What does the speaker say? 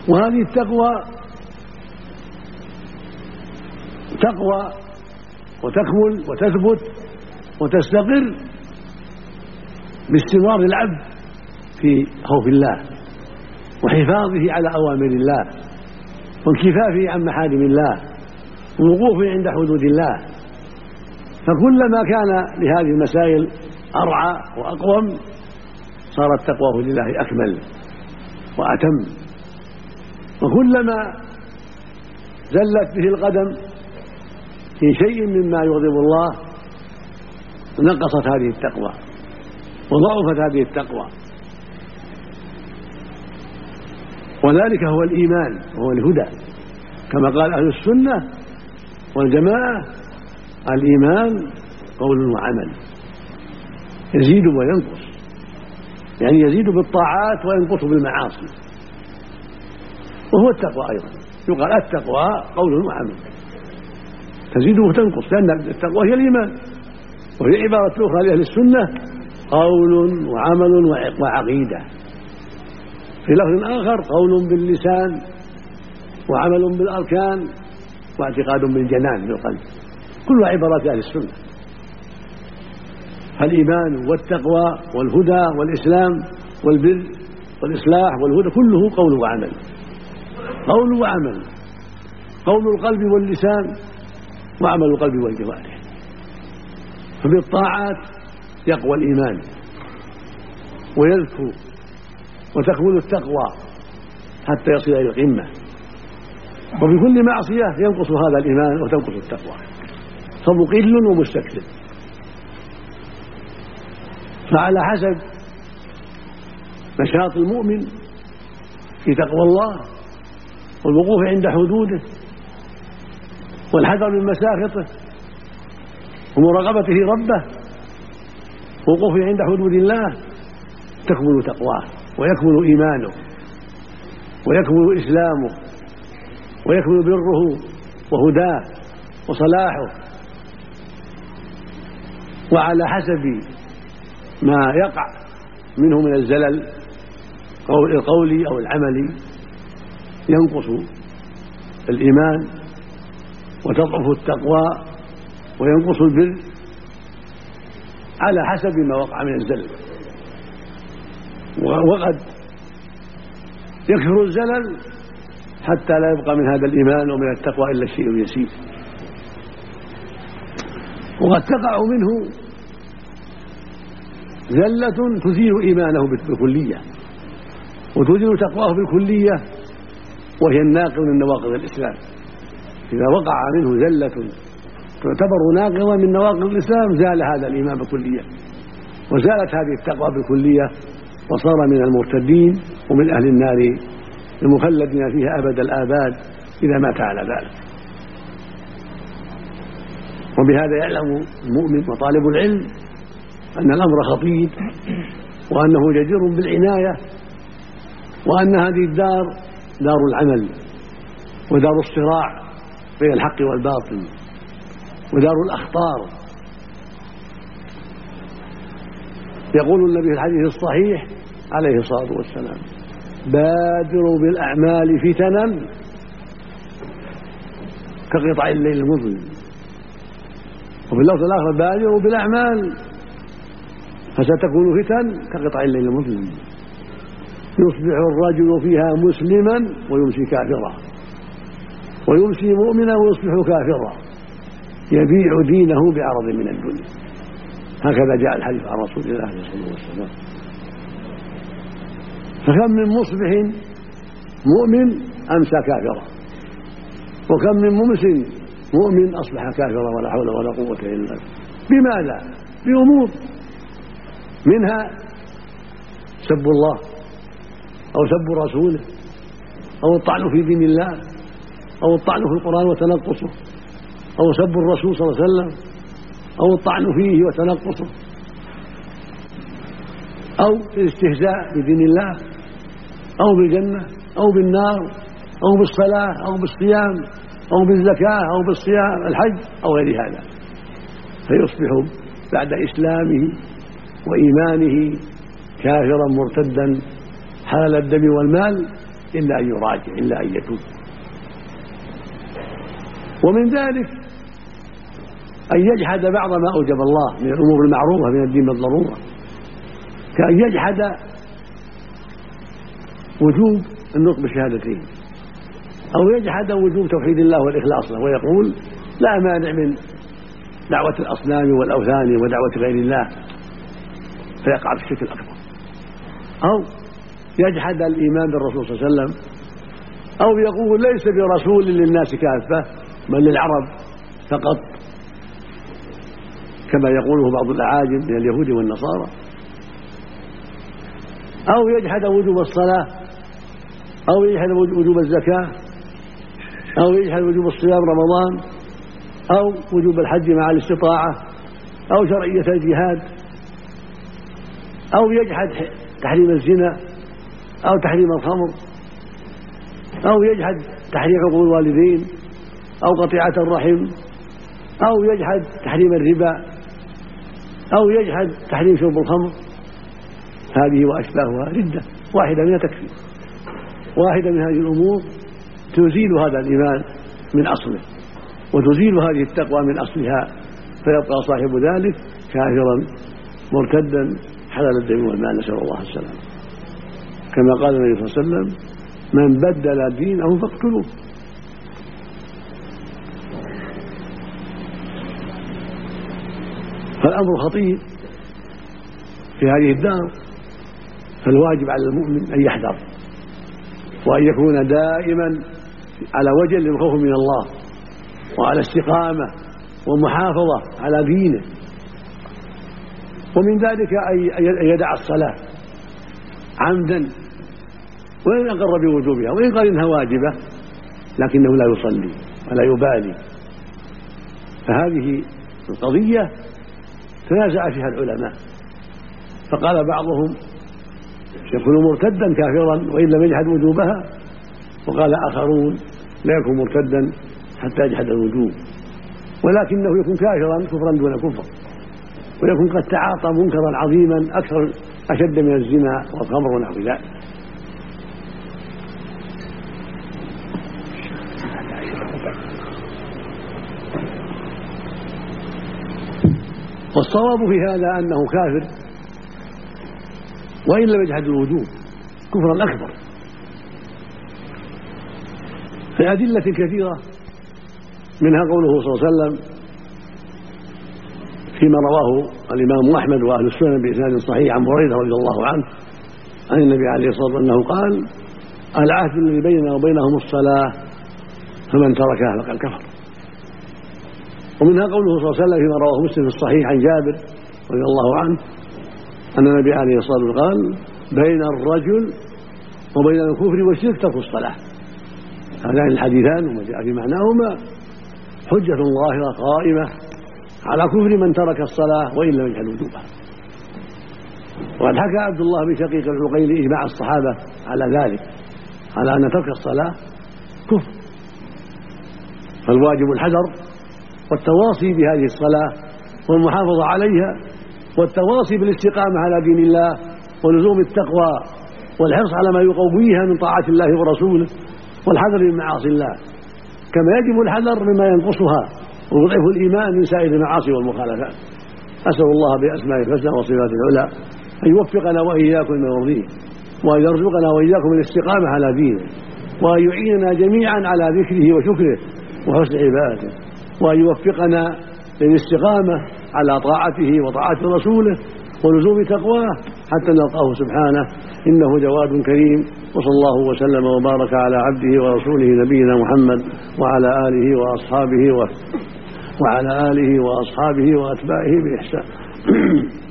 وهذه التقوى تقوى وتكمل وتثبت وتستقر باستمرار العبد في خوف الله وحفاظه على أوامر الله وانكفافه عن محارم الله ووقوفه عند حدود الله. فكلما كان لهذه المسائل أرعى وأقوم صارت تقواه لله أكمل وأتم، وكلما زلت به القدم في شيء مما يغضب الله نقصت هذه التقوى وضعفت هذه التقوى. وذلك هو الإيمان وهو الهدى، كما قال أهل السنة والجماعة: الإيمان قول وعمل، يزيد وينقص، يعني يزيد بالطاعات وينقص بالمعاصي. وهو التقوى أيضا، يقال التقوى قول وعمل، تزيد وتنقص، لأن التقوى هي الإيمان، وهي عبارة أخرى لأهل السنة: قول وعمل وعقيدة. في لفظ آخر: قول باللسان وعمل بالأركان واعتقاد بالجنان بالقلب. كلها عبارات أهل السنة. فالإيمان والتقوى والهدى والإسلام والبر والإصلاح والهدى كله قول وعمل، قول وعمل، قول القلب واللسان وعمل القلب والجوارح. فبالطاعات يقوى الإيمان ويذكو وتكمل التقوى حتى يصل إلى القمة، وبكل معصية ينقص هذا الإيمان وتنقص التقوى، فمقل ومستكثر. فعلى حسب نشاط المؤمن في تقوى الله والوقوف عند حدوده والحذر من مساخطه ومراقبته ربه ووقوفه عند حدود الله تكمل تقواه ويكمل إيمانه ويكمل إسلامه ويكمل بره وهداه وصلاحه. وعلى حسب ما يقع منه من الزلل القولي أو العملي ينقص الإيمان وتضعف التقوى وينقص البر على حسب ما وقع من الزلل. وقد يكثر الزلل حتى لا يبقى من هذا الإيمان ومن التقوى إلا الشيء اليسير، وقد تقع منه زلة تزيل إيمانه بالكلية وتزيل تقواه بالكلية، وهي الناقض من نواقض الإسلام. إذا وقع منه زلة تعتبر ناقضة من نواقض الإسلام زال هذا الإيمان بالكلية وزالت هذه التقوى بالكلية، وصار من المرتدين ومن أهل النار المخلدين فيها أبد الآباد إذا مات على ذلك. وبهذا يعلم المؤمن وطالب العلم أن الأمر خطير وأنه جدير بالعناية، وأن هذه الدار دار العمل ودار الصراع بين الحق والباطل ودار الأخطار. يقول النبي في الحديث الصحيح عليه الصلاة والسلام: بادروا بالأعمال فتنا كقطع الليل المظلم. وفي اللفظ الآخر: بادروا بالأعمال فستكون فتن كقطع الليل المظلم، يصبح الرجل فيها مسلما ويمسي كافرا ويمسي مؤمنا ويصبح كافرا يبيع دينه بعرض من الدنيا. هكذا جاء الحديث عن رسول الله صلى الله عليه وسلم. فكم من مصبح مؤمن أمسى كافرا، وكم من ممس مؤمن أصبح كافرا ولا حول ولا قوة إلا بالله. بماذا؟ بأمور منها سب الله أو سب رسوله أو الطعن في دين الله أو الطعن في القرآن وتنقصه أو سب الرسول صلى الله عليه وسلم أو الطعن فيه وتنقصه أو الاستهزاء بدين الله أو بالجنة أو بالنار أو بالصلاة أو بالصيام أو بالزكاة أو بالصيام الحج أو غير هذا، فيصبح بعد إسلامه وإيمانه كافرا مرتدا حلال الدم والمال، إلا أن يراجع، إلا أن يتوب. ومن ذلك أن يجحد بعض ما أوجب الله من الأمور المعروفة من الدين بالضرورة، كأن يجحد وجوب النطق بالشهادتين، أو يجحد وجوب توحيد الله والإخلاص له، ويقول لا مانع من دعوة الأصنام والأوثان ودعوة غير الله، فيقع في الشرك الأكبر. أو يجحد الإيمان بالرسول صلى الله عليه وسلم، أو يقول ليس برسول للناس كافة بل للعرب فقط، كما يقوله بعض الأعاجم من اليهود والنصارى. أو يجحد وجوب الصلاة، أو يجحد وجوب الزكاة، أو يجحد وجوب الصيام رمضان، أو وجوب الحج مع الاستطاعة، أو شرعية الجهاد، أو يجحد تحريم الزنا، أو تحريم الخمر، أو يجحد تحريم حقوق الوالدين، أو قطيعة الرحم، أو يجحد تحريم الربا، أو يجحد تحريم شرب الخمر. هذه وأشباهها ردة واحدة منها تكفي، واحدة من هذه الأمور تزيل هذا الإيمان من أصله، وتزيل هذه التقوى من أصلها، فيبقى صاحب ذلك كافرا مرتدا حلال الدم والمال، نسأل الله السلامة. كما قال النبي صلى الله عليه وسلم من بدل دينه فاقتلوه. فالأمر خطير في هذه الدار، فالواجب على المؤمن أن يحذر، وأن يكون دائما على وجه للخوف من الله، وعلى استقامة ومحافظة على دينه. ومن ذلك أن يدع الصلاة عمدا وإن أقر بوجوبها، وإن قال إنها واجبة لكنه لا يصلي ولا يبالي. فهذه القضية تنازع فيها العلماء، فقال بعضهم يكون مرتدا كافرا وإن لم يجحد وجوبها، وقال آخرون لا يكون مرتدا حتى يجحد الوجوب، ولكنه يكون كافرا كفرا دون كفر، ويكون قد تعاطى منكرا عظيما أشد من الزنا والخمر ونحو ذلك. والصواب في هذا أنه كافر وإن لم يجحد الوجوب كفرا أكبر، في أدلة كثيرة، منها قوله صلى الله عليه وسلم فيما رواه الإمام أحمد وأهل السنن بإسناد صحيح عن بريدة رضي الله عنه عن النبي عليه الصلاة والسلام أنه قال العهد الذي بيننا وبينهم الصلاة فمن تركها فقد كفر. ومنها قوله صلى الله عليه وسلم فيما رواه مسلم في الصحيح عن جابر رضي الله عنه أن النبي عليه الصلاة والسلام قال بين الرجل وبين الكفر والشرك ترك الصلاة. هذان الحديثان وما جاء في معناهما حجة ظاهرة قائمة على كفر من ترك الصلاة وإن لم يجحد وجوبها. وقد حكى عبد الله بن شقيق العقيلي إجماع الصحابة على ذلك، على أن ترك الصلاة كفر. فالواجب الحذر والتواصي بهذه الصلاة والمحافظة عليها، والتواصي بالاستقامة على دين الله ولزوم التقوى والحرص على ما يقويها من طاعة الله ورسوله، والحذر من معاصي الله، كما يجب الحذر مما ينقصها ويضعف الإيمان من سائر المعاصي والمخالفات. أسأل الله بأسمائه الحسنى وصفاته العلى أن يوفقنا وإياكم لما يرضيه، وأن يرزقنا وإياكم الاستقامة على دينه، وأن يعيننا جميعا على ذكره وشكره وحسن عبادته، وأن يوفقنا للاستقامة على طاعته وطاعة رسوله ولزوم تقواه حتى نلقاه سبحانه إنه جواد كريم. وصلى الله وسلم وبارك على عبده ورسوله نبينا محمد وعلى آله وأصحابه وأتباعه بإحسان.